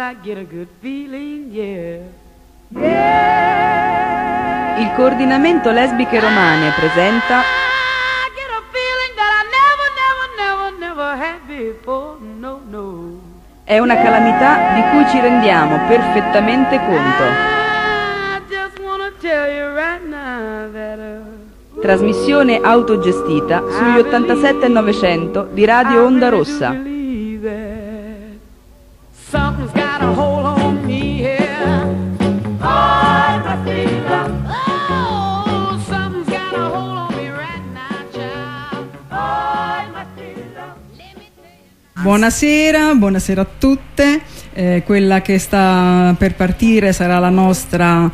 I get a good feeling, yeah. Il coordinamento lesbiche romane presenta I get a feeling that I never had before, no, no. È una calamità di cui ci rendiamo perfettamente conto. I just wanna tell you right now that Trasmissione autogestita sugli 87 e 900 di Radio Onda Rossa. Something's got a hold on me here. Oh, my freedom. Oh, something's got a hold on me right now, child. Oh, my freedom. Buonasera a tutte. Quella che sta per partire sarà la nostra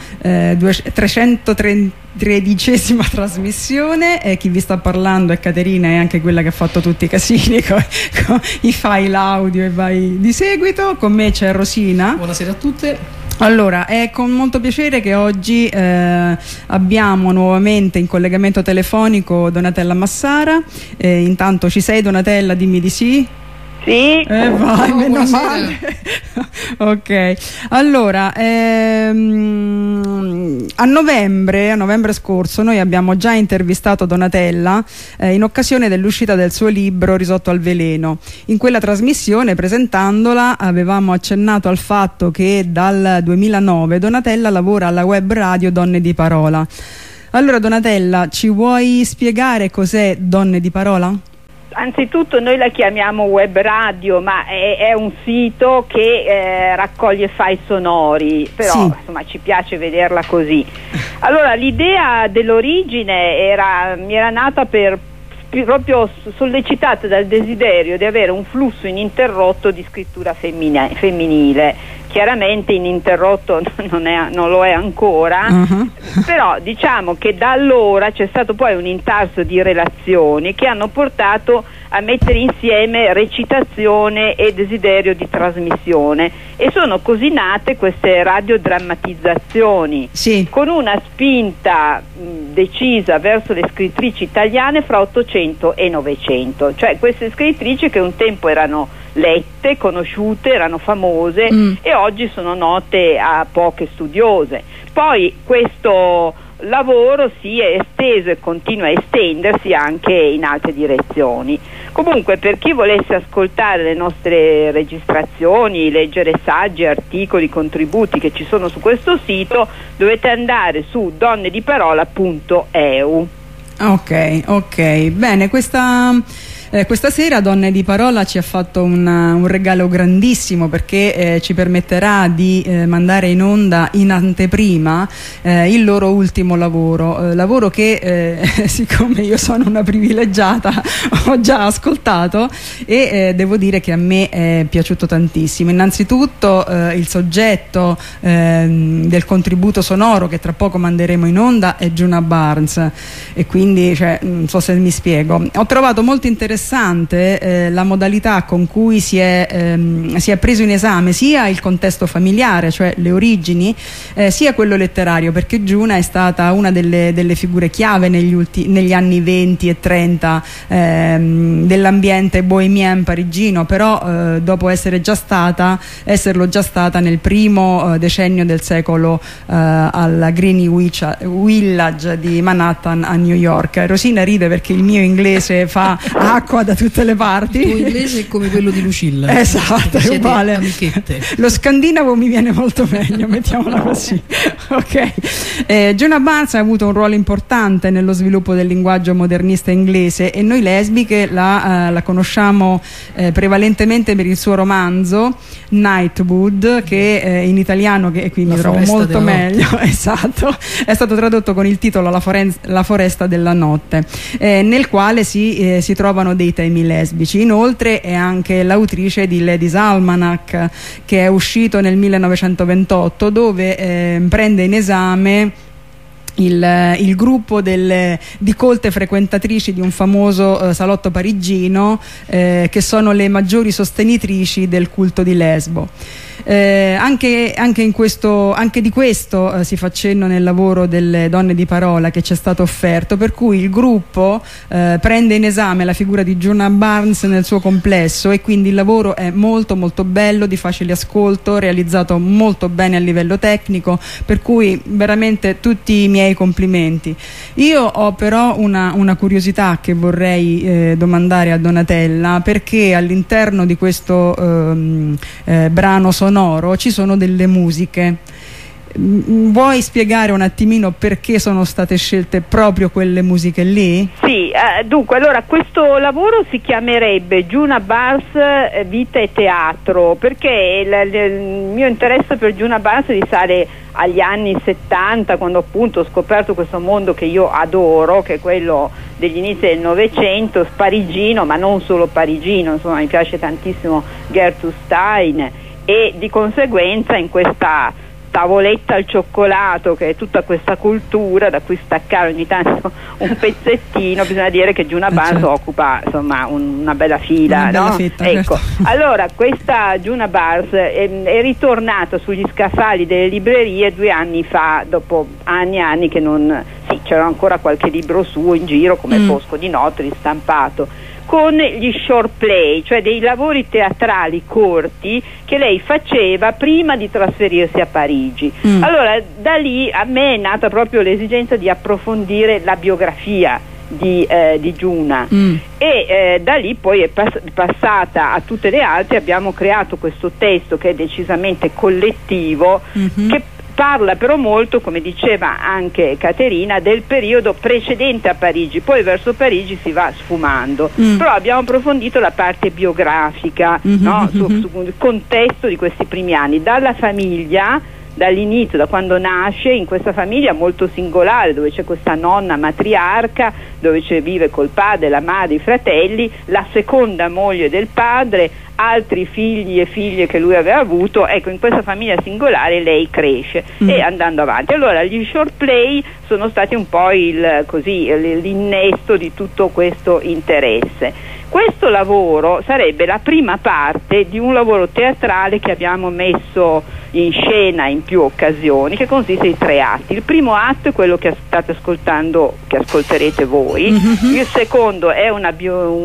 313esima trasmissione. Chi vi sta parlando è Caterina, è anche quella che ha fatto tutti i casini con i file audio e vai di seguito. Con me c'è Rosina. Buonasera a tutte. Allora, è con molto piacere che oggi abbiamo nuovamente in collegamento telefonico Donatella Massara. Intanto ci sei, Donatella? Dimmi di sì. Sì. Vai, meno male. Ok, allora a novembre scorso noi abbiamo già intervistato Donatella in occasione dell'uscita del suo libro Risotto al veleno. In quella trasmissione, presentandola, avevamo accennato al fatto che dal 2009 Donatella lavora alla web radio Donne di Parola. Allora, Donatella, ci vuoi spiegare cos'è Donne di Parola? Anzitutto noi la chiamiamo web radio, ma è un sito che raccoglie file sonori, però sì, insomma ci piace vederla così. Allora, l'idea dell'origine mi era nata proprio sollecitata dal desiderio di avere un flusso ininterrotto di scrittura femminile. Chiaramente ininterrotto non lo è ancora, però diciamo che da allora c'è stato poi un intarso di relazioni che hanno portato a mettere insieme recitazione e desiderio di trasmissione, e sono così nate queste radiodrammatizzazioni, sì, con una spinta decisa verso le scrittrici italiane fra 800 e 900, cioè queste scrittrici che un tempo erano lette, conosciute, erano famose e oggi sono note a poche studiose. Poi questo lavoro si è esteso e continua a estendersi anche in altre direzioni. Comunque, per chi volesse ascoltare le nostre registrazioni, leggere saggi, articoli, contributi che ci sono su questo sito, dovete andare su donnediparola.eu. Ok, bene, questa sera Donne di Parola ci ha fatto un regalo grandissimo, perché ci permetterà di mandare in onda in anteprima il loro ultimo lavoro che siccome io sono una privilegiata ho già ascoltato e devo dire che a me è piaciuto tantissimo. Innanzitutto il soggetto del contributo sonoro che tra poco manderemo in onda è Djuna Barnes, e quindi non so se mi spiego. Ho trovato molto interessante la modalità con cui si è preso in esame sia il contesto familiare, cioè le origini, sia quello letterario, perché Djuna è stata una delle figure chiave negli anni 20 e 30 dell'ambiente bohemien parigino, però dopo esserlo già stata nel primo decennio del secolo alla Greenwich Village di Manhattan a New York. Rosina ride perché il mio inglese fa acqua da tutte le parti. Il tuo inglese è come quello di Lucilla. Esatto, è uguale. Amichette. Lo scandinavo mi viene molto meglio, mettiamola così. Ok. Djuna Barnes ha avuto un ruolo importante nello sviluppo del linguaggio modernista inglese, e noi lesbiche la conosciamo prevalentemente per il suo romanzo Nightwood, che in italiano, che qui mi trovo molto meglio, esatto, è stato tradotto con il titolo La foresta della notte, nel quale si trovano dei temi lesbici. Inoltre è anche l'autrice di Ladies Almanac, che è uscito nel 1928, dove prende in esame il gruppo di colte frequentatrici di un famoso salotto parigino, che sono le maggiori sostenitrici del culto di Lesbo. Anche di questo si fa cenno nel lavoro delle donne di parola che ci è stato offerto, per cui il gruppo prende in esame la figura di Djuna Barnes nel suo complesso, e quindi il lavoro è molto molto bello, di facile ascolto, realizzato molto bene a livello tecnico, per cui veramente tutti i miei complimenti. Io ho però una curiosità che vorrei domandare a Donatella, perché all'interno di questo brano sonoro ci sono delle musiche. Vuoi spiegare un attimino perché sono state scelte proprio quelle musiche lì? Sì, dunque, allora questo lavoro si chiamerebbe Djuna Barnes Vita e Teatro, perché il mio interesse per Djuna Barnes risale agli anni 70, quando appunto ho scoperto questo mondo che io adoro, che è quello degli inizi del Novecento, parigino, ma non solo parigino, insomma mi piace tantissimo Gertrude Stein, e di conseguenza in questa tavoletta al cioccolato, che è tutta questa cultura da cui staccare ogni tanto un pezzettino, bisogna dire che Djuna Barnes certo. occupa insomma una bella fila, una bella no? fetta, Ecco, certo. allora questa Djuna Barnes è ritornata sugli scaffali delle librerie 2 anni fa, dopo anni e anni che non... Sì, c'era ancora qualche libro suo in giro, come Fosco di notte, ristampato, con gli short play, cioè dei lavori teatrali corti che lei faceva prima di trasferirsi a Parigi. Allora da lì a me è nata proprio l'esigenza di approfondire la biografia di Djuna, e da lì poi è passata a tutte le altre. Abbiamo creato questo testo che è decisamente collettivo, che parla però molto, come diceva anche Caterina, del periodo precedente a Parigi, poi verso Parigi si va sfumando, però abbiamo approfondito la parte biografica, no? Sul contesto di questi primi anni, dalla famiglia, dall'inizio, da quando nasce in questa famiglia molto singolare, dove c'è questa nonna matriarca, dove vive col padre, la madre, i fratelli, la seconda moglie del padre, altri figli e figlie che lui aveva avuto. Ecco, in questa famiglia singolare lei cresce e andando avanti. Allora gli short play sono stati un po' l'innesto di tutto questo interesse. Questo lavoro sarebbe la prima parte di un lavoro teatrale che abbiamo messo in scena in più occasioni, che consiste in 3 atti. Il primo atto è quello che state ascoltando, che ascolterete voi. Il secondo è una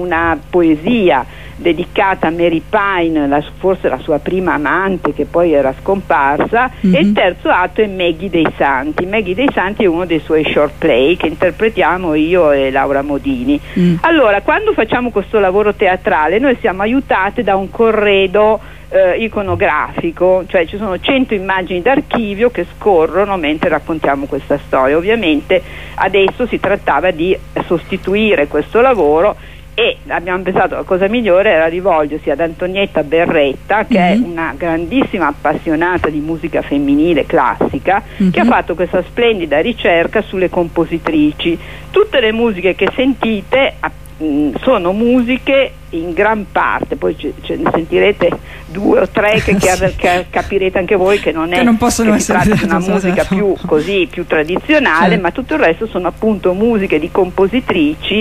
poesia dedicata a Mary Pine, forse la sua prima amante che poi era scomparsa, e il terzo atto è Maggie dei Santi. Maggie dei Santi è uno dei suoi short play che interpretiamo io e Laura Modini. Allora, quando facciamo questo lavoro teatrale noi siamo aiutate da un corredo iconografico, cioè ci sono 100 immagini d'archivio che scorrono mentre raccontiamo questa storia. Ovviamente adesso si trattava di sostituire questo lavoro, e abbiamo pensato la cosa migliore era rivolgersi ad Antonietta Berretta, che è una grandissima appassionata di musica femminile classica, che ha fatto questa splendida ricerca sulle compositrici. Tutte le musiche che sentite sono musiche in gran parte, poi ce ne sentirete 2 o 3 che capirete anche voi che non possono essere una musica più tradizionale, ma tutto il resto sono appunto musiche di compositrici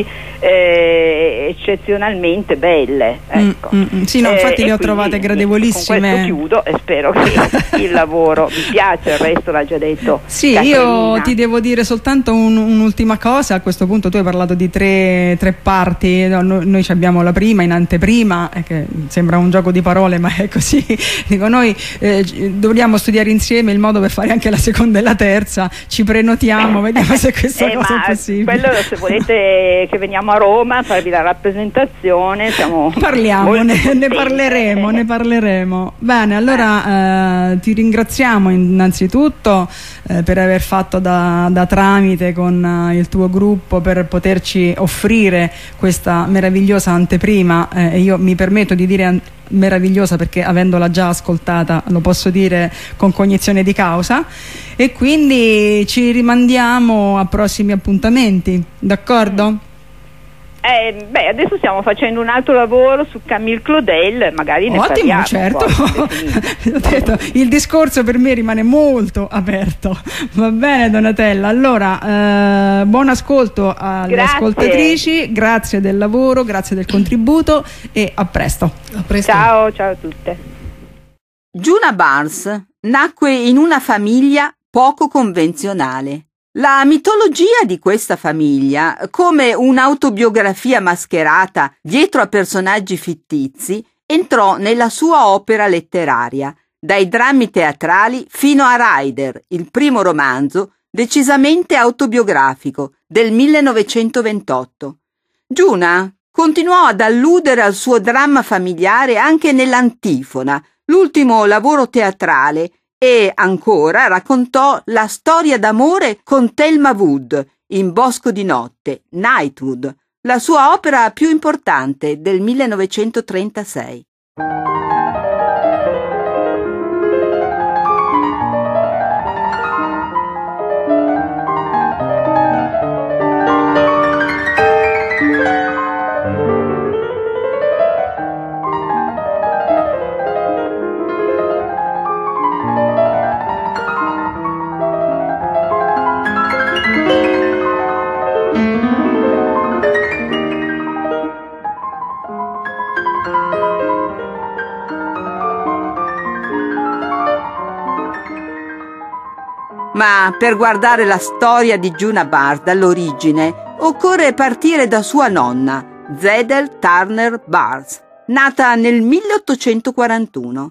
eccezionalmente belle, ecco. Sì, no, infatti le ho trovate gradevolissime. Con questo chiudo e spero che il lavoro vi piace, il resto l'ha già detto sì, Caterina. Io ti devo dire soltanto un'ultima cosa. A questo punto tu hai parlato di tre parti, no, noi abbiamo la prima in anteprima, che sembra un gioco di parole ma è così. Dico, noi dobbiamo studiare insieme il modo per fare anche la seconda e la terza, ci prenotiamo, vediamo se questa cosa è possibile. Quello, se volete che veniamo a Roma a farvi la rappresentazione, parliamo, ne parleremo. Bene, allora ti ringraziamo innanzitutto per aver fatto da tramite con il tuo gruppo per poterci offrire questa meravigliosa anteprima, e io mi permetto di dire meravigliosa perché avendola già ascoltata lo posso dire con cognizione di causa, e quindi ci rimandiamo a prossimi appuntamenti, d'accordo? Adesso stiamo facendo un altro lavoro su Camille Claudel, magari ne parliamo. Certo. Ho detto, il discorso per me rimane molto aperto. Va bene, Donatella, allora buon ascolto alle ascoltatrici, grazie del lavoro, grazie del contributo e a presto. Ciao a tutte. Djuna Barnes nacque in una famiglia poco convenzionale. La mitologia di questa famiglia, come un'autobiografia mascherata dietro a personaggi fittizi, entrò nella sua opera letteraria, dai drammi teatrali fino a Rider, il primo romanzo decisamente autobiografico del 1928. Djuna continuò ad alludere al suo dramma familiare anche nell'Antifona, l'ultimo lavoro teatrale, e ancora raccontò la storia d'amore con Thelma Wood in Bosco di notte, Nightwood, la sua opera più importante del 1936. Ma per guardare la storia di Djuna Barnes dall'origine occorre partire da sua nonna, Zedel Turner Barnes, nata nel 1841.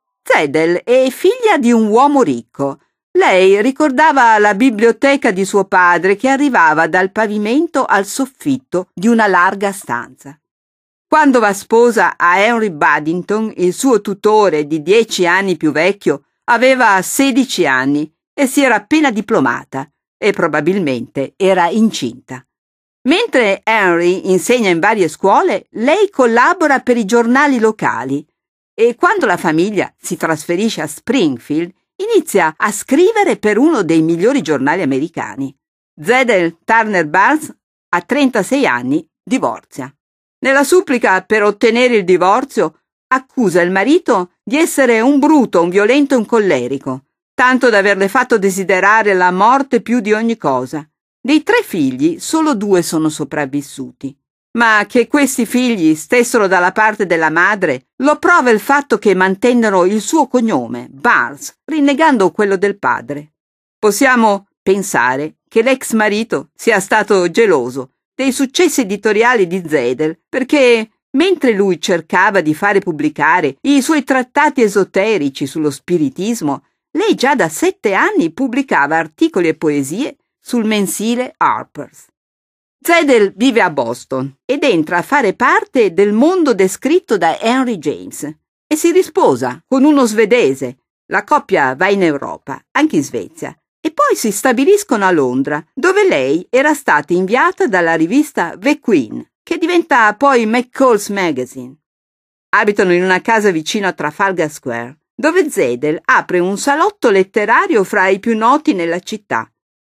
Zedel è figlia di un uomo ricco. Lei ricordava la biblioteca di suo padre che arrivava dal pavimento al soffitto di una larga stanza. Quando va sposa a Henry Baddington, il suo tutore di 10 anni più vecchio, aveva 16 anni e si era appena diplomata e probabilmente era incinta. Mentre Henry insegna in varie scuole, lei collabora per i giornali locali e quando la famiglia si trasferisce a Springfield inizia a scrivere per uno dei migliori giornali americani. Zedel Turner Barnes, a 36 anni, divorzia. Nella supplica per ottenere il divorzio, accusa il marito di essere un bruto, un violento e un collerico, tanto da averle fatto desiderare la morte più di ogni cosa. Dei 3 figli, solo 2 sono sopravvissuti. Ma che questi figli stessero dalla parte della madre lo prova il fatto che mantennero il suo cognome, Barnes, rinnegando quello del padre. Possiamo pensare che l'ex marito sia stato geloso dei successi editoriali di Zedel, perché mentre lui cercava di fare pubblicare i suoi trattati esoterici sullo spiritismo, lei già da 7 anni pubblicava articoli e poesie sul mensile Harper's. Zedel vive a Boston ed entra a fare parte del mondo descritto da Henry James e si risposa con uno svedese. La coppia va in Europa, anche in Svezia, e poi si stabiliscono a Londra, dove lei era stata inviata dalla rivista The Queen, che diventa poi McCall's Magazine. Abitano in una casa vicino a Trafalgar Square, dove Zedel apre un salotto letterario fra i più noti nella città.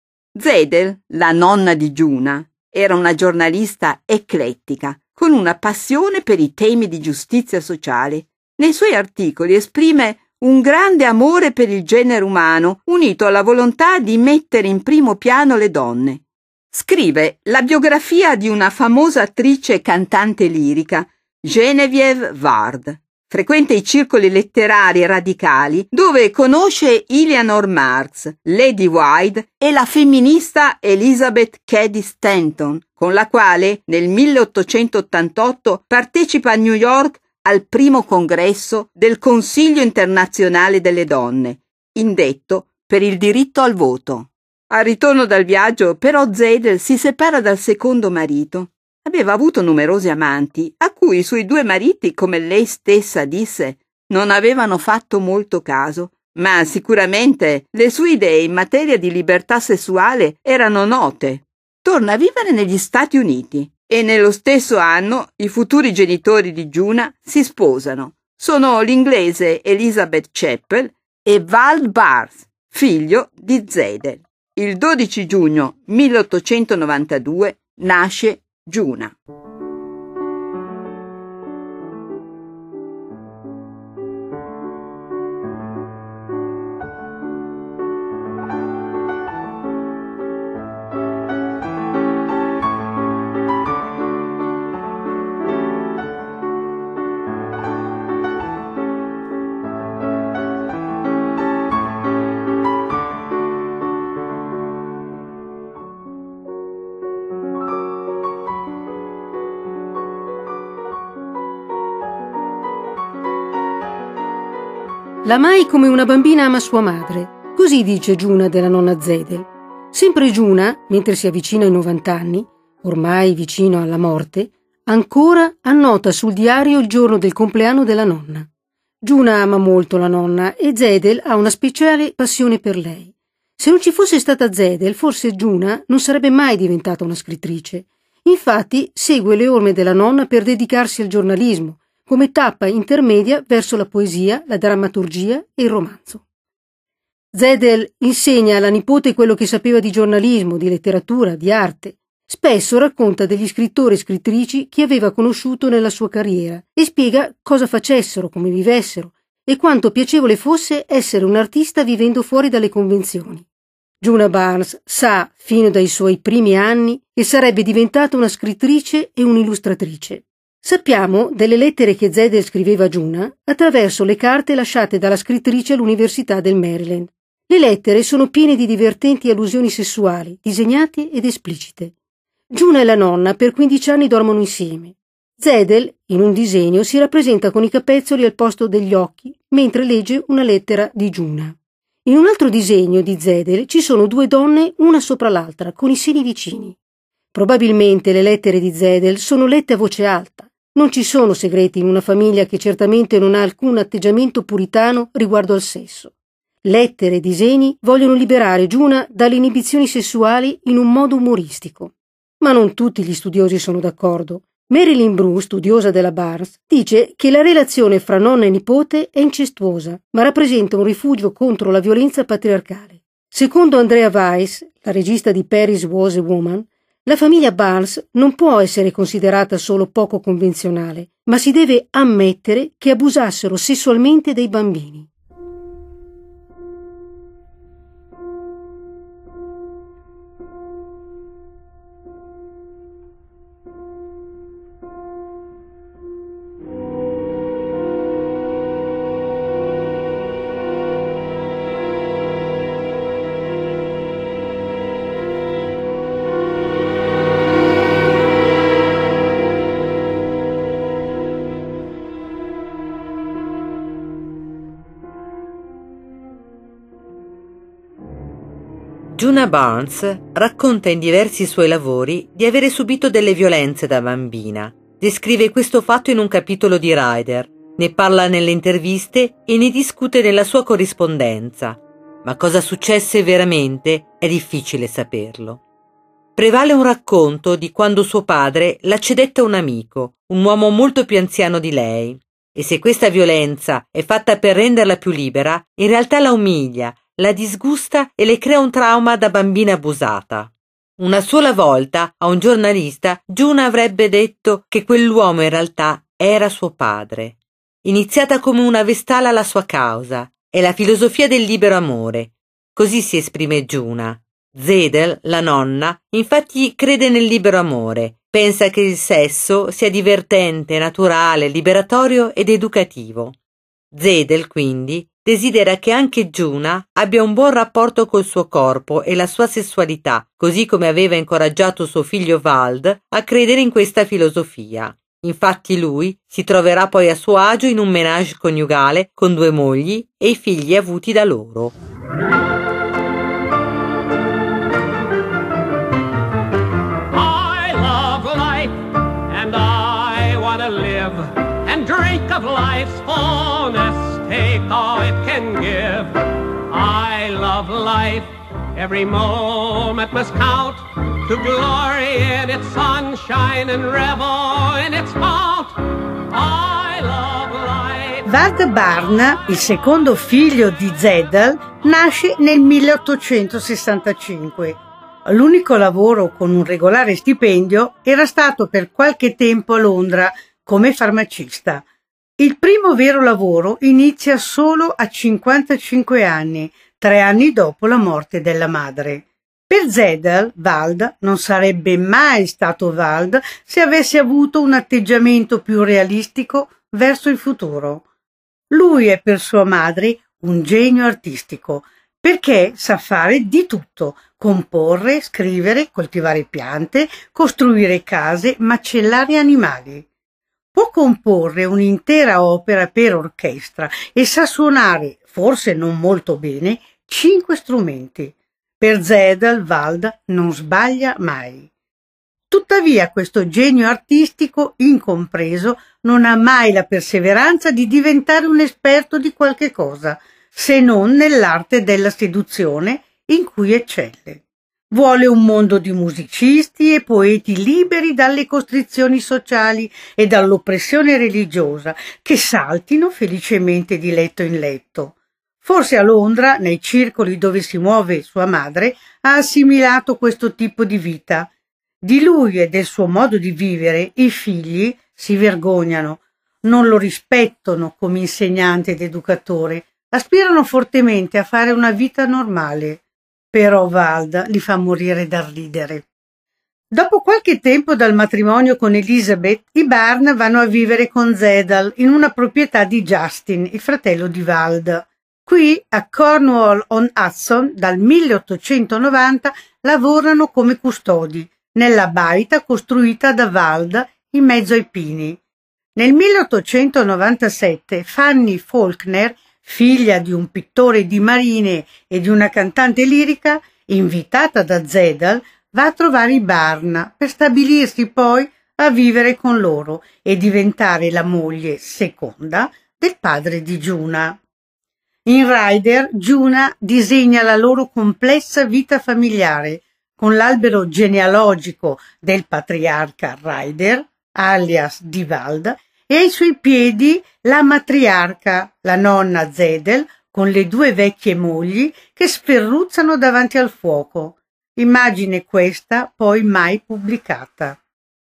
Zedel, la nonna di Djuna, era una giornalista eclettica, con una passione per i temi di giustizia sociale. Nei suoi articoli esprime un grande amore per il genere umano, unito alla volontà di mettere in primo piano le donne. Scrive la biografia di una famosa attrice e cantante lirica, Genevieve Ward. Frequenta i circoli letterari radicali dove conosce Eleanor Marx, Lady Whyte e la femminista Elizabeth Cady Stanton, con la quale nel 1888 partecipa a New York al primo congresso del Consiglio internazionale delle donne, indetto per il diritto al voto. Al ritorno dal viaggio, però, Zedel si separa dal secondo marito. Aveva avuto numerosi amanti, a cui i suoi 2 mariti, come lei stessa disse, non avevano fatto molto caso, ma sicuramente le sue idee in materia di libertà sessuale erano note. Torna a vivere negli Stati Uniti e nello stesso anno i futuri genitori di Djuna si sposano. Sono l'inglese Elizabeth Chappell e Wald Barnes, figlio di Zedel. Il 12 giugno 1892 nasce Djuna. L'amai come una bambina ama sua madre. Così dice Giuna della nonna Zedel. Sempre Giuna, mentre si avvicina ai 90 anni, ormai vicino alla morte, ancora annota sul diario il giorno del compleanno della nonna. Giuna ama molto la nonna e Zedel ha una speciale passione per lei. Se non ci fosse stata Zedel, forse Giuna non sarebbe mai diventata una scrittrice. Infatti segue le orme della nonna per dedicarsi al giornalismo, come tappa intermedia verso la poesia, la drammaturgia e il romanzo. Zedel insegna alla nipote quello che sapeva di giornalismo, di letteratura, di arte. Spesso racconta degli scrittori e scrittrici che aveva conosciuto nella sua carriera e spiega cosa facessero, come vivessero e quanto piacevole fosse essere un artista vivendo fuori dalle convenzioni. Giuna Barnes sa, fino dai suoi primi anni, che sarebbe diventata una scrittrice e un'illustratrice. Sappiamo delle lettere che Zedel scriveva a Giuna attraverso le carte lasciate dalla scrittrice all'Università del Maryland. Le lettere sono piene di divertenti allusioni sessuali, disegnate ed esplicite. Giuna e la nonna per 15 anni dormono insieme. Zedel, in un disegno, si rappresenta con i capezzoli al posto degli occhi, mentre legge una lettera di Giuna. In un altro disegno di Zedel ci sono due donne una sopra l'altra, con i seni vicini. Probabilmente le lettere di Zedel sono lette a voce alta. Non ci sono segreti in una famiglia che certamente non ha alcun atteggiamento puritano riguardo al sesso. Lettere e disegni vogliono liberare Giuna dalle inibizioni sessuali in un modo umoristico. Ma non tutti gli studiosi sono d'accordo. Marilyn Brew, studiosa della Barnes, dice che la relazione fra nonna e nipote è incestuosa, ma rappresenta un rifugio contro la violenza patriarcale. Secondo Andrea Weiss, la regista di Paris Was a Woman, la famiglia Barnes non può essere considerata solo poco convenzionale, ma si deve ammettere che abusassero sessualmente dei bambini. Giuna Barnes racconta in diversi suoi lavori di avere subito delle violenze da bambina. Descrive questo fatto in un capitolo di Rider, ne parla nelle interviste e ne discute nella sua corrispondenza. Ma cosa successe veramente è difficile saperlo. Prevale un racconto di quando suo padre la cedette a un amico, un uomo molto più anziano di lei. E se questa violenza è fatta per renderla più libera, in realtà la umilia, la disgusta e le crea un trauma da bambina abusata. Una sola volta a un giornalista Giuna avrebbe detto che quell'uomo in realtà era suo padre. Iniziata come una vestala la sua causa, è la filosofia del libero amore. Così si esprime Giuna. Zedel, la nonna, infatti crede nel libero amore, pensa che il sesso sia divertente, naturale, liberatorio ed educativo. Zedel, quindi, desidera che anche Giuna abbia un buon rapporto col suo corpo e la sua sessualità, così come aveva incoraggiato suo figlio Wald a credere in questa filosofia. Infatti lui si troverà poi a suo agio in un ménage coniugale con 2 mogli e i figli avuti da loro. I love life and I want to live and drink of life's fullness, take all it can give. I love life, every moment must count, to glory in its sunshine and revel in its fount. I love life. Wald Barnes, il secondo figlio di Zedel, nasce nel 1865. L'unico lavoro con un regolare stipendio era stato per qualche tempo a Londra come farmacista. Il primo vero lavoro inizia solo a 55 anni, 3 anni dopo la morte della madre. Per Zedel, Wald non sarebbe mai stato Wald se avesse avuto un atteggiamento più realistico verso il futuro. Lui è per sua madre un genio artistico, perché sa fare di tutto: comporre, scrivere, coltivare piante, costruire case, macellare animali. Può comporre un'intera opera per orchestra e sa suonare, forse non molto bene, 5 strumenti. Per Zedel, Wald non sbaglia mai. Tuttavia questo genio artistico incompreso non ha mai la perseveranza di diventare un esperto di qualche cosa, se non nell'arte della seduzione in cui eccelle. Vuole un mondo di musicisti e poeti liberi dalle costrizioni sociali e dall'oppressione religiosa, che saltino felicemente di letto in letto. Forse a Londra, nei circoli dove si muove sua madre, ha assimilato questo tipo di vita. Di lui e del suo modo di vivere i figli si vergognano, non lo rispettano come insegnante ed educatore, aspirano fortemente a fare una vita normale. Però Wald li fa morire dal ridere. Dopo qualche tempo dal matrimonio con Elizabeth, i Barn vanno a vivere con Zedel in una proprietà di Justin, il fratello di Wald. Qui, a Cornwall-on-Hudson, dal 1890 lavorano come custodi, nella baita costruita da Wald in mezzo ai pini. Nel 1897 Fanny Faulkner, figlia di un pittore di marine e di una cantante lirica, invitata da Zedel, va a trovare i Barn per stabilirsi poi a vivere con loro e diventare la moglie seconda del padre di Giuna. In Ryder, Giuna disegna la loro complessa vita familiare, con l'albero genealogico del patriarca Ryder, alias di Wald, e ai suoi piedi la matriarca, la nonna Zedel, con le 2 vecchie mogli che sferruzzano davanti al fuoco. Immagine questa poi mai pubblicata.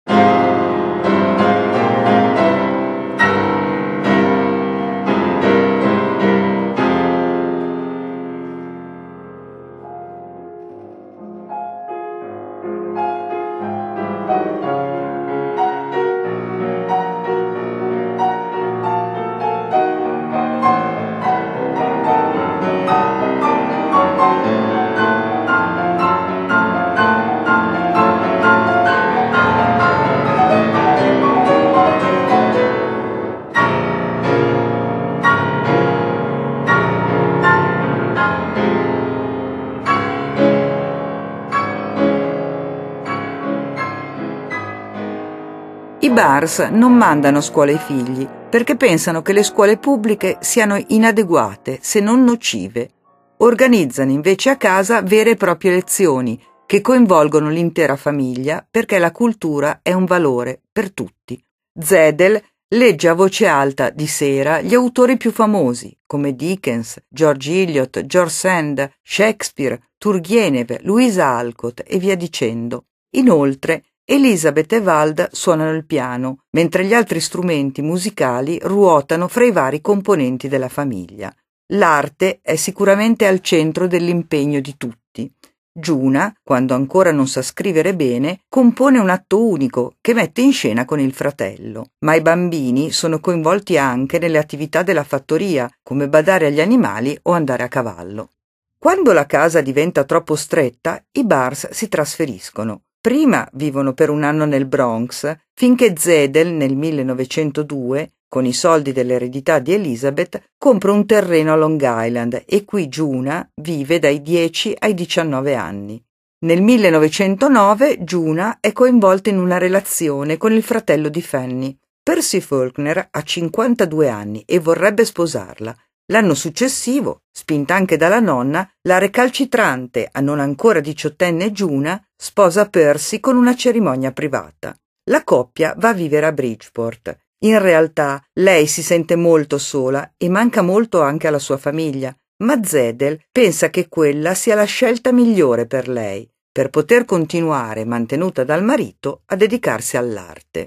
I Bars non mandano a scuola i figli perché pensano che le scuole pubbliche siano inadeguate, se non nocive. Organizzano invece a casa vere e proprie lezioni che coinvolgono l'intera famiglia perché la cultura è un valore per tutti. Zedel legge a voce alta di sera gli autori più famosi come Dickens, George Eliot, George Sand, Shakespeare, Turgenev, Louisa Alcott e via dicendo. Inoltre, Elizabeth e Wald suonano il piano, mentre gli altri strumenti musicali ruotano fra i vari componenti della famiglia. L'arte è sicuramente al centro dell'impegno di tutti. Giuna, quando ancora non sa scrivere bene, compone un atto unico che mette in scena con il fratello. Ma i bambini sono coinvolti anche nelle attività della fattoria, come badare agli animali o andare a cavallo. Quando la casa diventa troppo stretta, i Bars si trasferiscono. Prima vivono per un anno nel Bronx, finché Zedel nel 1902, con i soldi dell'eredità di Elizabeth, compra un terreno a Long Island e qui Giuna vive dai 10 ai 19 anni. Nel 1909 Giuna è coinvolta in una relazione con il fratello di Fanny. Percy Faulkner ha 52 anni e vorrebbe sposarla. L'anno successivo, spinta anche dalla nonna, la recalcitrante, a non ancora 18enne Giuna, sposa Percy con una cerimonia privata. La coppia va a vivere a Bridgeport. In realtà lei si sente molto sola e manca molto anche alla sua famiglia, ma Zedel pensa che quella sia la scelta migliore per lei, per poter continuare, mantenuta dal marito, a dedicarsi all'arte.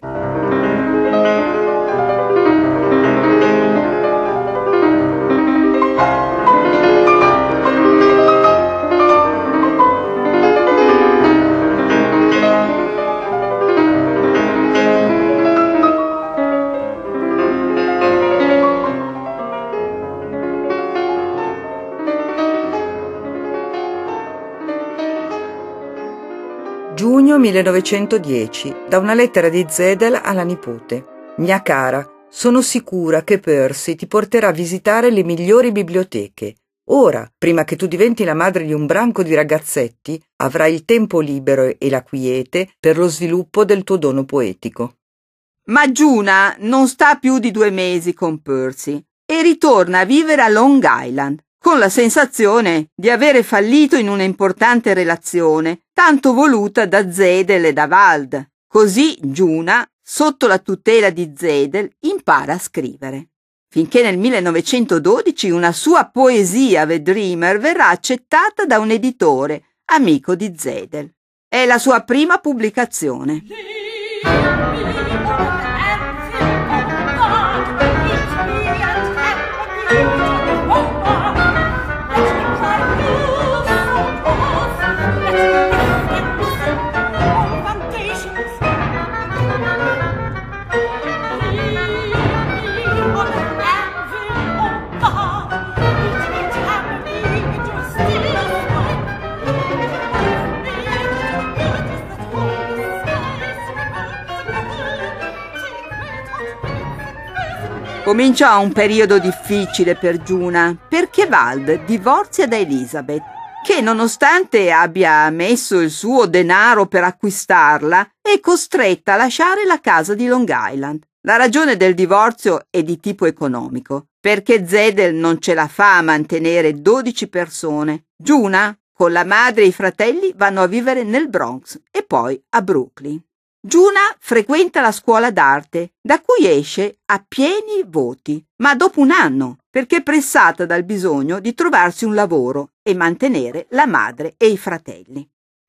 Giugno 1910, da una lettera di Zedel alla nipote. Mia cara, sono sicura che Percy ti porterà a visitare le migliori biblioteche. Ora, prima che tu diventi la madre di un branco di ragazzetti, avrai il tempo libero e la quiete per lo sviluppo del tuo dono poetico. Ma Giuna non sta più di 2 mesi con Percy e ritorna a vivere a Long Island, con la sensazione di avere fallito in una importante relazione, tanto voluta da Zedel e da Wald. Così Giuna, sotto la tutela di Zedel, impara a scrivere. Finché nel 1912 una sua poesia, The Dreamer, verrà accettata da un editore, amico di Zedel. È la sua prima pubblicazione. Comincia un periodo difficile per Giuna, perché Wald divorzia da Elizabeth, che nonostante abbia messo il suo denaro per acquistarla, è costretta a lasciare la casa di Long Island. La ragione del divorzio è di tipo economico, perché Zedel non ce la fa a mantenere 12 persone. Giuna, con la madre e i fratelli, vanno a vivere nel Bronx e poi a Brooklyn. Giuna frequenta la scuola d'arte, da cui esce a pieni voti, ma dopo un anno, perché è pressata dal bisogno di trovarsi un lavoro e mantenere la madre e i fratelli.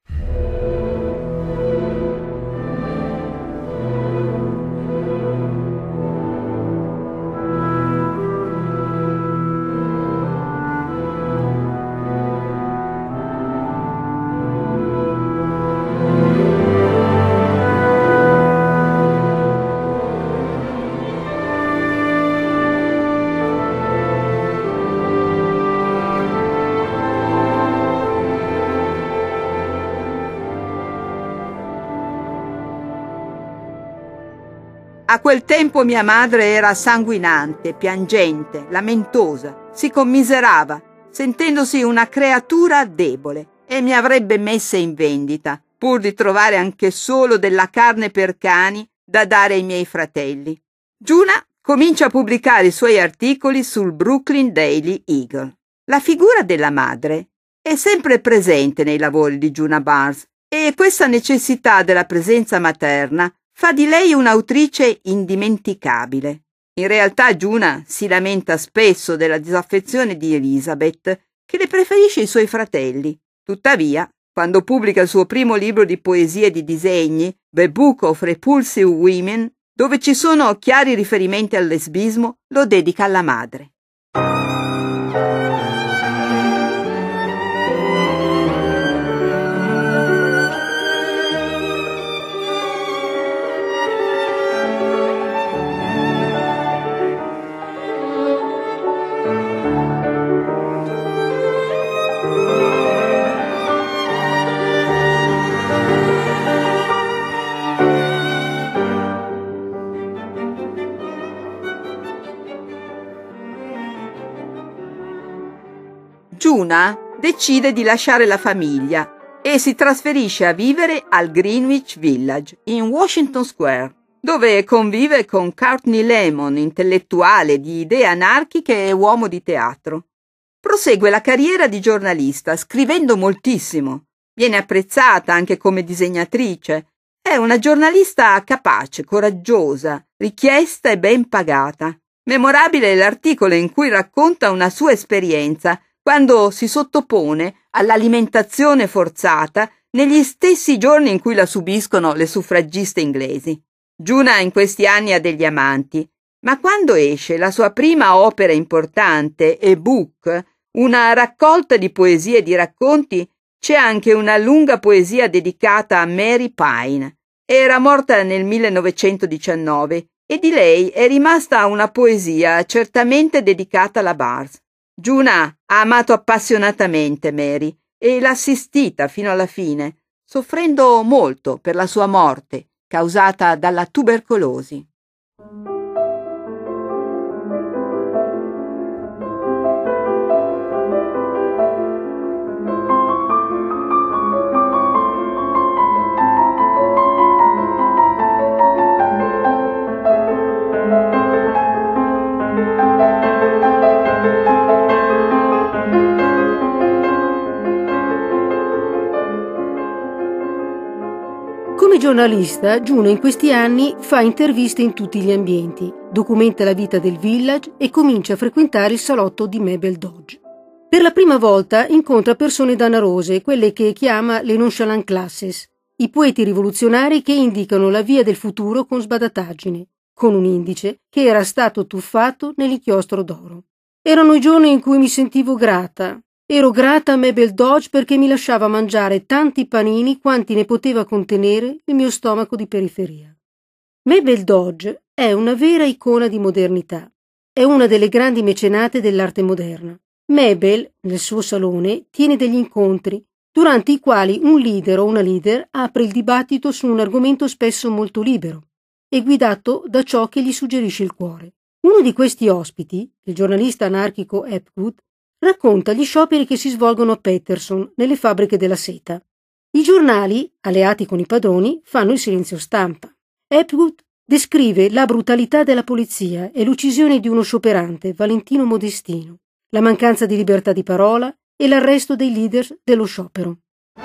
A quel tempo mia madre era sanguinante, piangente, lamentosa, si commiserava, sentendosi una creatura debole, e mi avrebbe messa in vendita, pur di trovare anche solo della carne per cani da dare ai miei fratelli. Giuna comincia a pubblicare i suoi articoli sul Brooklyn Daily Eagle. La figura della madre è sempre presente nei lavori di Giuna Barnes, e questa necessità della presenza materna fa di lei un'autrice indimenticabile. In realtà Giuna si lamenta spesso della disaffezione di Elizabeth, che le preferisce i suoi fratelli. Tuttavia, quando pubblica il suo primo libro di poesie e di disegni, The Book of Repulsive Women, dove ci sono chiari riferimenti al lesbismo, lo dedica alla madre. Giuna decide di lasciare la famiglia e si trasferisce a vivere al Greenwich Village, in Washington Square, dove convive con Courtney Lemon, intellettuale di idee anarchiche e uomo di teatro. Prosegue la carriera di giornalista, scrivendo moltissimo. Viene apprezzata anche come disegnatrice. È una giornalista capace, coraggiosa, richiesta e ben pagata. Memorabile è l'articolo in cui racconta una sua esperienza quando si sottopone all'alimentazione forzata negli stessi giorni in cui la subiscono le suffragiste inglesi. Giuna in questi anni ha degli amanti, ma quando esce la sua prima opera importante, A Book, una raccolta di poesie e di racconti, c'è anche una lunga poesia dedicata a Mary Pine. Era morta nel 1919 e di lei è rimasta una poesia certamente dedicata alla Barnes. Giuna ha amato appassionatamente Mary e l'ha assistita fino alla fine, soffrendo molto per la sua morte, causata dalla tubercolosi. Come giornalista, Juna in questi anni fa interviste in tutti gli ambienti, documenta la vita del village e comincia a frequentare il salotto di Mabel Dodge. Per la prima volta incontra persone danarose, quelle che chiama le nonchalant classes, i poeti rivoluzionari che indicano la via del futuro con sbadataggine, con un indice che era stato tuffato nell'inchiostro d'oro. Erano i giorni in cui mi sentivo grata. Ero grata a Mabel Dodge perché mi lasciava mangiare tanti panini quanti ne poteva contenere il mio stomaco di periferia. Mabel Dodge è una vera icona di modernità. È una delle grandi mecenate dell'arte moderna. Mabel, nel suo salone, tiene degli incontri, durante i quali un leader o una leader apre il dibattito su un argomento spesso molto libero e guidato da ciò che gli suggerisce il cuore. Uno di questi ospiti, il giornalista anarchico Hapgood, racconta gli scioperi che si svolgono a Paterson, nelle fabbriche della seta. I giornali, alleati con i padroni, fanno il silenzio stampa. Hapgood descrive la brutalità della polizia e l'uccisione di uno scioperante, Valentino Modestino, la mancanza di libertà di parola e l'arresto dei leader dello sciopero.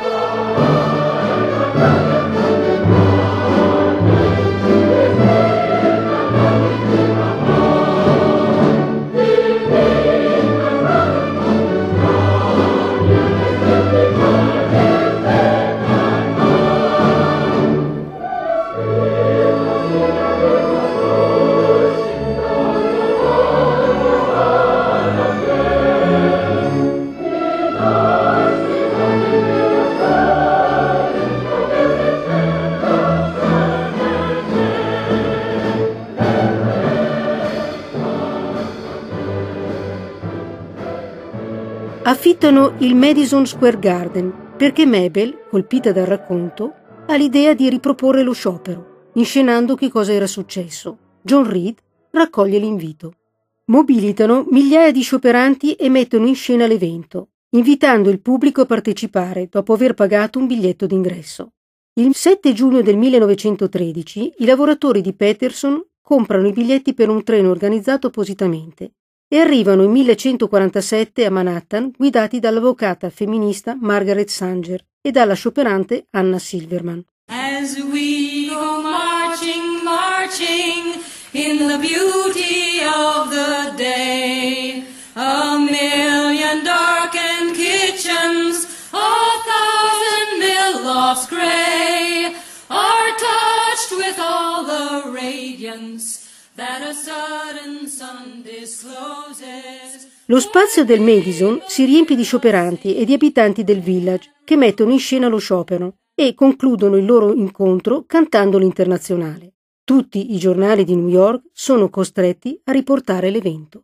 Affittano il Madison Square Garden perché Mabel, colpita dal racconto, ha l'idea di riproporre lo sciopero, inscenando che cosa era successo. John Reed raccoglie l'invito. Mobilitano migliaia di scioperanti e mettono in scena l'evento, invitando il pubblico a partecipare dopo aver pagato un biglietto d'ingresso. Il 7 giugno del 1913 i lavoratori di Paterson comprano i biglietti per un treno organizzato appositamente e arrivano in 1147 a Manhattan guidati dall'avvocata femminista Margaret Sanger e dalla scioperante Anna Silverman. As we go marching, marching in the beauty of the day, a million darkened kitchens, a thousand mill lofts gray, are touched with all the radiance that a sudden sun discloses. Lo spazio del Madison si riempie di scioperanti e di abitanti del village che mettono in scena lo sciopero e concludono il loro incontro cantando l'Internazionale. Tutti i giornali di New York sono costretti a riportare l'evento.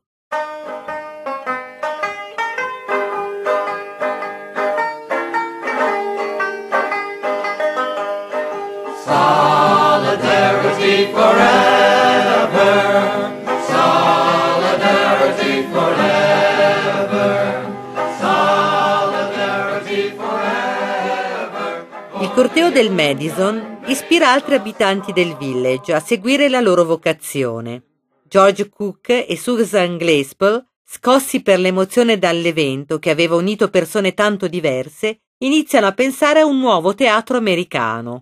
Solidarity forever, solidarity forever, solidarity forever. Il corteo del Madison ispira altri abitanti del village a seguire la loro vocazione. George Cook e Susan Glaspell, scossi per l'emozione dall'evento che aveva unito persone tanto diverse, iniziano a pensare a un nuovo teatro americano.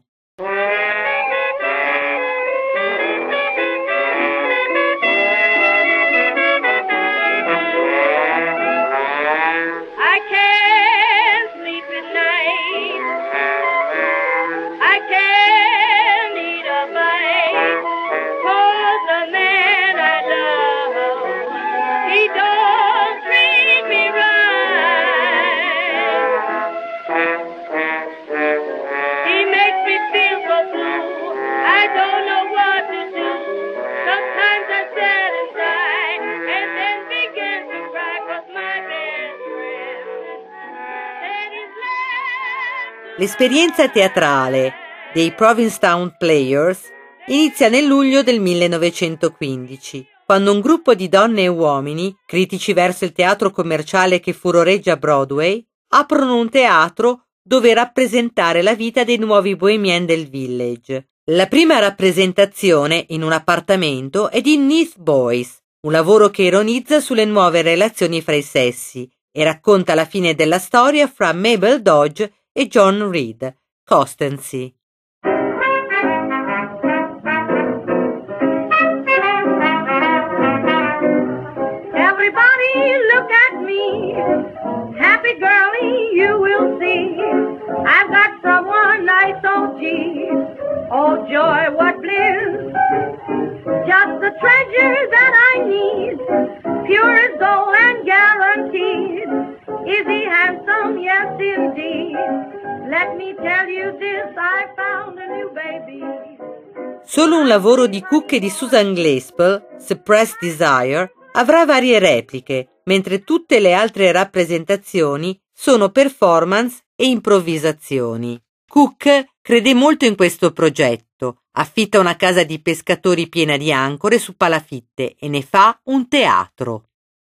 L'esperienza teatrale dei Provincetown Players inizia nel luglio del 1915, quando un gruppo di donne e uomini, critici verso il teatro commerciale che furoreggia Broadway, aprono un teatro dove rappresentare la vita dei nuovi bohemian del village. La prima rappresentazione, in un appartamento, è di Neath Boys, un lavoro che ironizza sulle nuove relazioni fra i sessi e racconta la fine della storia fra Mabel Dodge e John Reed, Costancy. Everybody look at me, happy girlie, you will see. I've got someone nice, oh gee, oh joy, what bliss. Just the treasure that I need, pure as gold and guaranteed. Is he handsome? Yes, indeed. Let me tell you this, I found a new baby. Solo un lavoro di Cook e di Susan Glaspell, Suppressed Desire, avrà varie repliche, mentre tutte le altre rappresentazioni sono performance e improvvisazioni. Cook crede molto in questo progetto, affitta una casa di pescatori piena di ancore su palafitte e ne fa un teatro.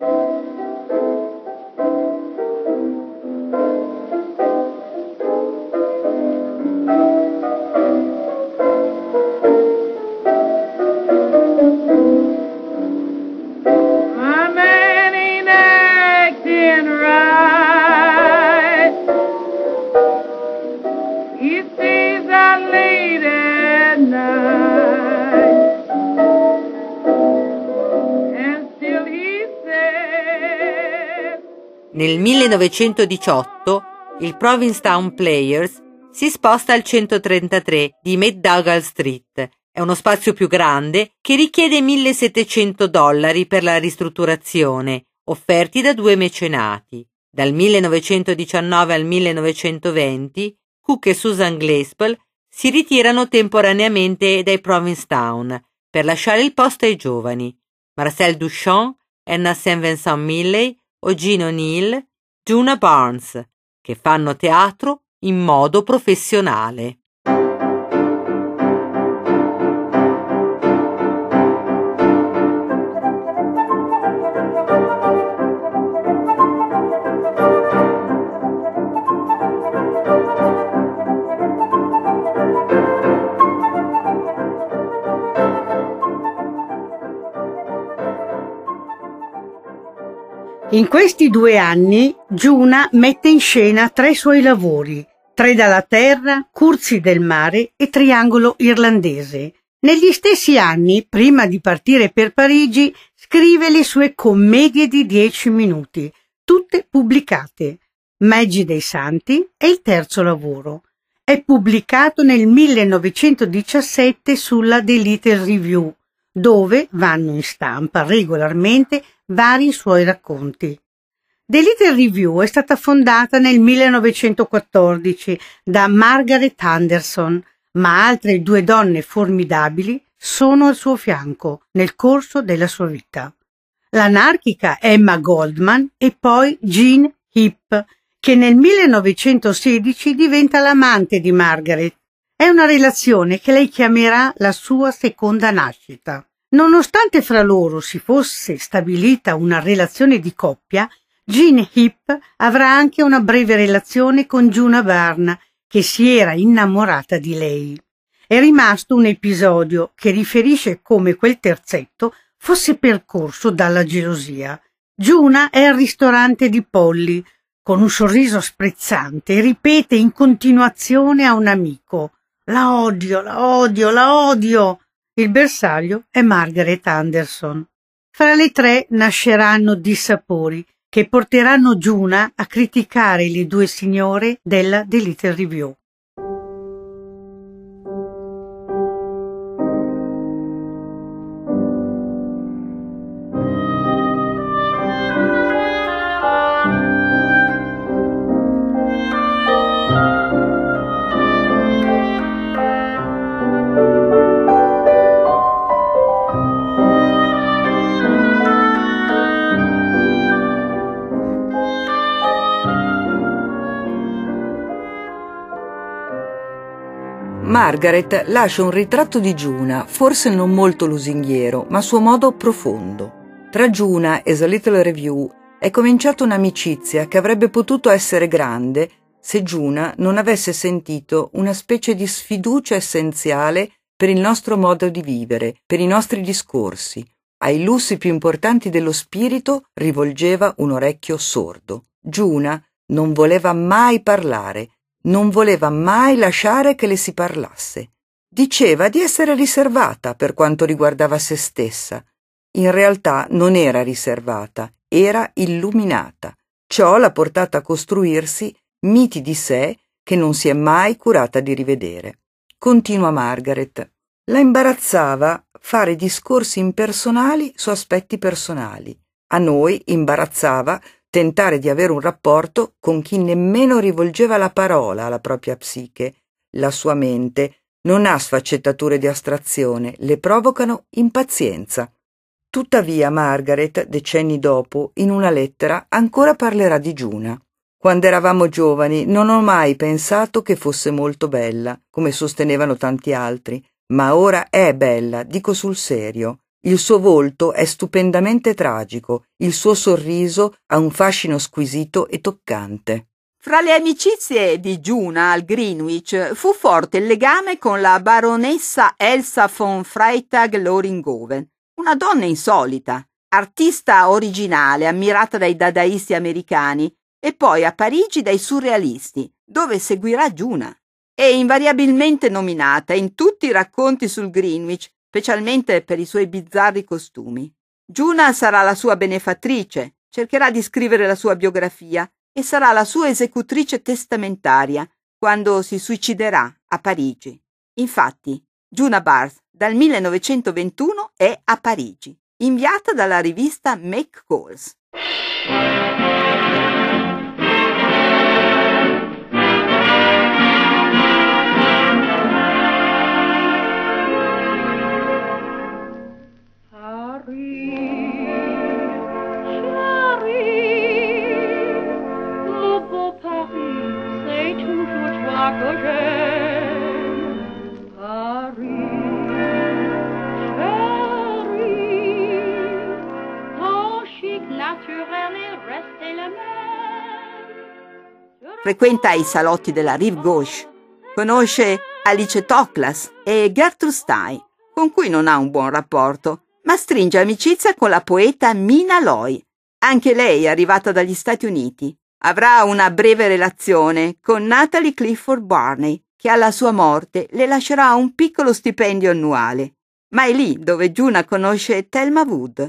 Nel 1918 il Provincetown Players si sposta al 133 di McDougall Street. È uno spazio più grande che richiede $1.700 per la ristrutturazione, offerti da 2 mecenati. Dal 1919 al 1920 Cook e Susan Glaspell si ritirano temporaneamente dai Provincetown per lasciare il posto ai giovani. Marcel Duchamp, Anna St. Vincent Millay, Eugene O'Neill, Djuna Barnes, che fanno teatro in modo professionale. In questi 2 anni Djuna mette in scena 3 suoi lavori, Tre dalla terra, Cursi del mare e Triangolo irlandese. Negli stessi anni, prima di partire per Parigi, scrive le sue commedie di 10 minuti, tutte pubblicate. Maggi dei Santi è il terzo lavoro. È pubblicato nel 1917 sulla The Little Review, dove vanno in stampa regolarmente vari suoi racconti. The Little Review è stata fondata nel 1914 da Margaret Anderson, ma altre 2 donne formidabili sono al suo fianco nel corso della sua vita. L'anarchica Emma Goldman e poi Jean Heep, che nel 1916 diventa l'amante di Margaret. È una relazione che lei chiamerà la sua seconda nascita. Nonostante fra loro si fosse stabilita una relazione di coppia, Jean Heep avrà anche una breve relazione con Djuna Barnes, che si era innamorata di lei. È rimasto un episodio che riferisce come quel terzetto fosse percorso dalla gelosia. Djuna è al ristorante di Polly, con un sorriso sprezzante, e ripete in continuazione a un amico: «La odio, la odio, la odio!» Il bersaglio è Margaret Anderson. Fra le 3 nasceranno dissapori che porteranno Djuna a criticare le 2 signore della The Little Review. Margaret lascia un ritratto di Giuna, forse non molto lusinghiero, ma a suo modo profondo. Tra Giuna e The Little Review è cominciata un'amicizia che avrebbe potuto essere grande se Giuna non avesse sentito una specie di sfiducia essenziale per il nostro modo di vivere, per i nostri discorsi. Ai lussi più importanti dello spirito rivolgeva un orecchio sordo. Giuna non voleva mai parlare, non voleva mai lasciare che le si parlasse. Diceva di essere riservata per quanto riguardava se stessa. In realtà non era riservata, era illuminata. Ciò l'ha portata a costruirsi miti di sé che non si è mai curata di rivedere. Continua Margaret. La imbarazzava fare discorsi impersonali su aspetti personali. A noi imbarazzava tentare di avere un rapporto con chi nemmeno rivolgeva la parola alla propria psiche. La sua mente non ha sfaccettature di astrazione, le provocano impazienza. Tuttavia Margaret, decenni dopo, in una lettera, ancora parlerà di Giuna. Quando eravamo giovani non ho mai pensato che fosse molto bella, come sostenevano tanti altri, ma ora è bella, dico sul serio. Il suo volto è stupendamente tragico, il suo sorriso ha un fascino squisito e toccante. Fra le amicizie di Giuna al Greenwich fu forte il legame con la baronessa Elsa von Freytag-Loringhoven, una donna insolita, artista originale ammirata dai dadaisti americani e poi a Parigi dai surrealisti, dove seguirà Giuna. È invariabilmente nominata in tutti i racconti sul Greenwich, specialmente per i suoi bizzarri costumi. Giuna sarà la sua benefattrice, cercherà di scrivere la sua biografia e sarà la sua esecutrice testamentaria quando si suiciderà a Parigi. Infatti, Giuna Barth dal 1921 è a Parigi, inviata dalla rivista McCall's. Frequenta i salotti della Rive Gauche, conosce Alice Toklas e Gertrude Stein, con cui non ha un buon rapporto, ma stringe amicizia con la poeta Mina Loy, anche lei arrivata dagli Stati Uniti. Avrà una breve relazione con Natalie Clifford Barney, che alla sua morte le lascerà un piccolo stipendio annuale. Ma è lì dove Giuna conosce Thelma Wood.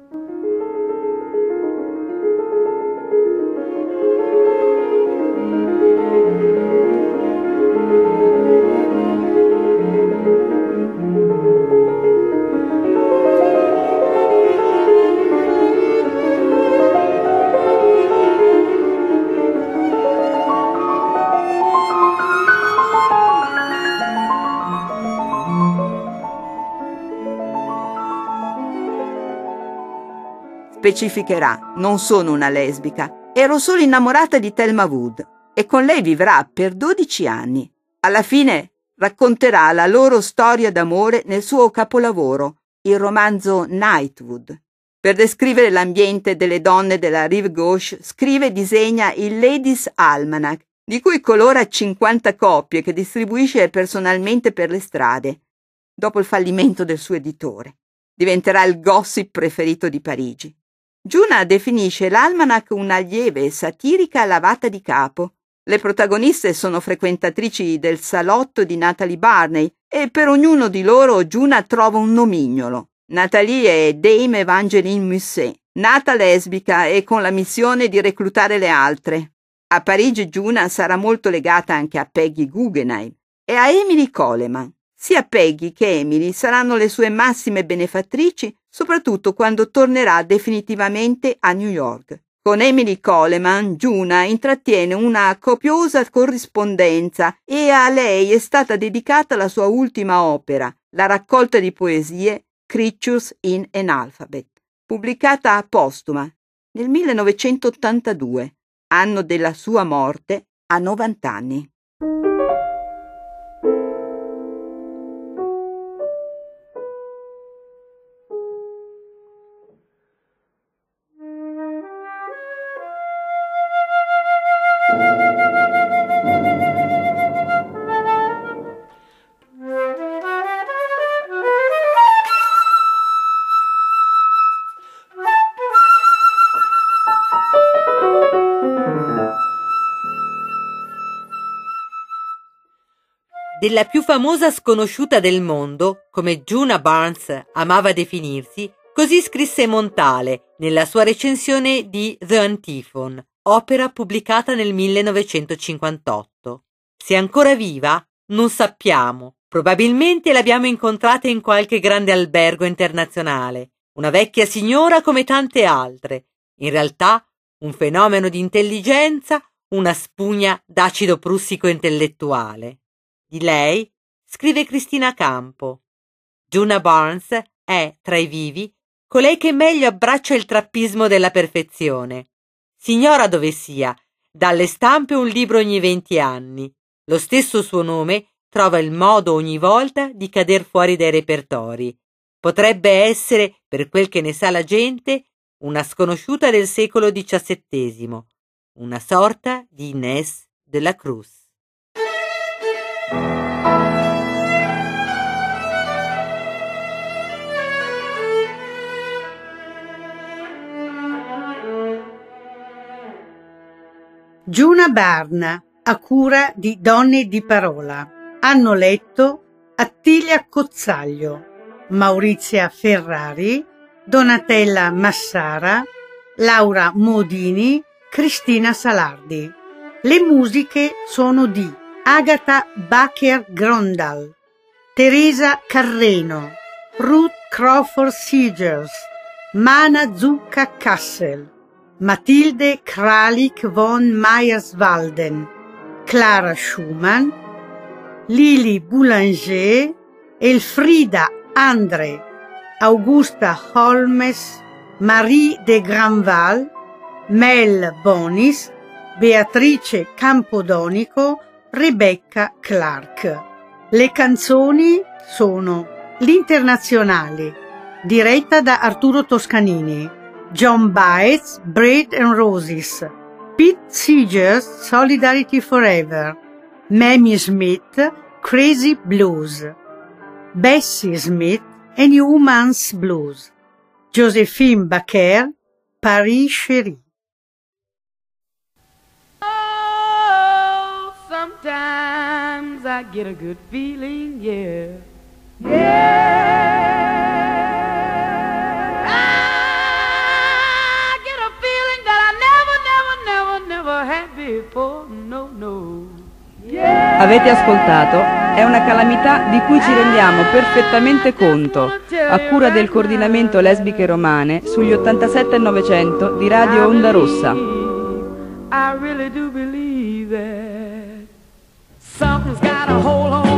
Specificherà: non sono una lesbica, ero solo innamorata di Thelma Wood, e con lei vivrà per 12 anni. Alla fine racconterà la loro storia d'amore nel suo capolavoro, il romanzo Nightwood. Per descrivere l'ambiente delle donne della Rive Gauche scrive e disegna il Ladies' Almanac, di cui colora 50 copie che distribuisce personalmente per le strade. Dopo il fallimento del suo editore, diventerà il gossip preferito di Parigi. Giuna definisce l'almanac una lieve satirica lavata di capo. Le protagoniste sono frequentatrici del salotto di Natalie Barney e per ognuno di loro Giuna trova un nomignolo. Natalie è Dame Evangeline Musset, nata lesbica e con la missione di reclutare le altre. A Parigi Giuna sarà molto legata anche a Peggy Guggenheim e a Emily Coleman. Sia Peggy che Emily saranno le sue massime benefattrici, soprattutto quando tornerà definitivamente a New York. Con Emily Coleman, Giuna intrattiene una copiosa corrispondenza e a lei è stata dedicata la sua ultima opera, la raccolta di poesie Creatures in an Alphabet, pubblicata postuma nel 1982, anno della sua morte a 90 anni. della più famosa sconosciuta del mondo, come Djuna Barnes amava definirsi, così scrisse Montale nella sua recensione di The Antiphon, opera pubblicata nel 1958. Se è ancora viva, non sappiamo. Probabilmente l'abbiamo incontrata in qualche grande albergo internazionale, una vecchia signora come tante altre. In realtà, un fenomeno di intelligenza, una spugna d'acido prussico intellettuale. Di lei scrive Cristina Campo. Djuna Barnes è, tra i vivi, colei che meglio abbraccia il trappismo della perfezione. Si ignora dove sia, dà alle stampe un libro ogni 20 anni. Lo stesso suo nome trova il modo ogni volta di cader fuori dai repertori. Potrebbe essere, per quel che ne sa la gente, una sconosciuta del secolo XVII, una sorta di Inés de la Cruz. Djuna Barnes, a cura di Donne di Parola. Hanno letto Attilia Cozzaglio, Maurizia Ferrari, Donatella Massara, Laura Modini, Cristina Salardi. Le musiche sono di Agatha Bacher-Grondal, Teresa Carreno, Ruth Crawford Seegers, Mana Zucca-Kassel, Mathilde Kralik von Meyerswalden, Clara Schumann, Lili Boulanger, Elfrida André, Augusta Holmes, Marie de Granval, Mel Bonis, Beatrice Campodonico, Rebecca Clark. Le canzoni sono L'Internazionale, diretta da Arturo Toscanini, John Baez, Bread and Roses, Pete Seegers, Solidarity Forever, Mamie Smith, Crazy Blues, Bessie Smith, A Newman's Blues, Joséphine Baker, Paris Chérie. Oh, sometimes I get a good feeling, yeah. Yeah. I get a feeling that I never had before, no, no. Yeah. Avete ascoltato È una calamità di cui ci rendiamo perfettamente conto, a cura del coordinamento lesbiche romane sugli 87 e 900 di Radio Onda Rossa. I really do believe that something's got a hold on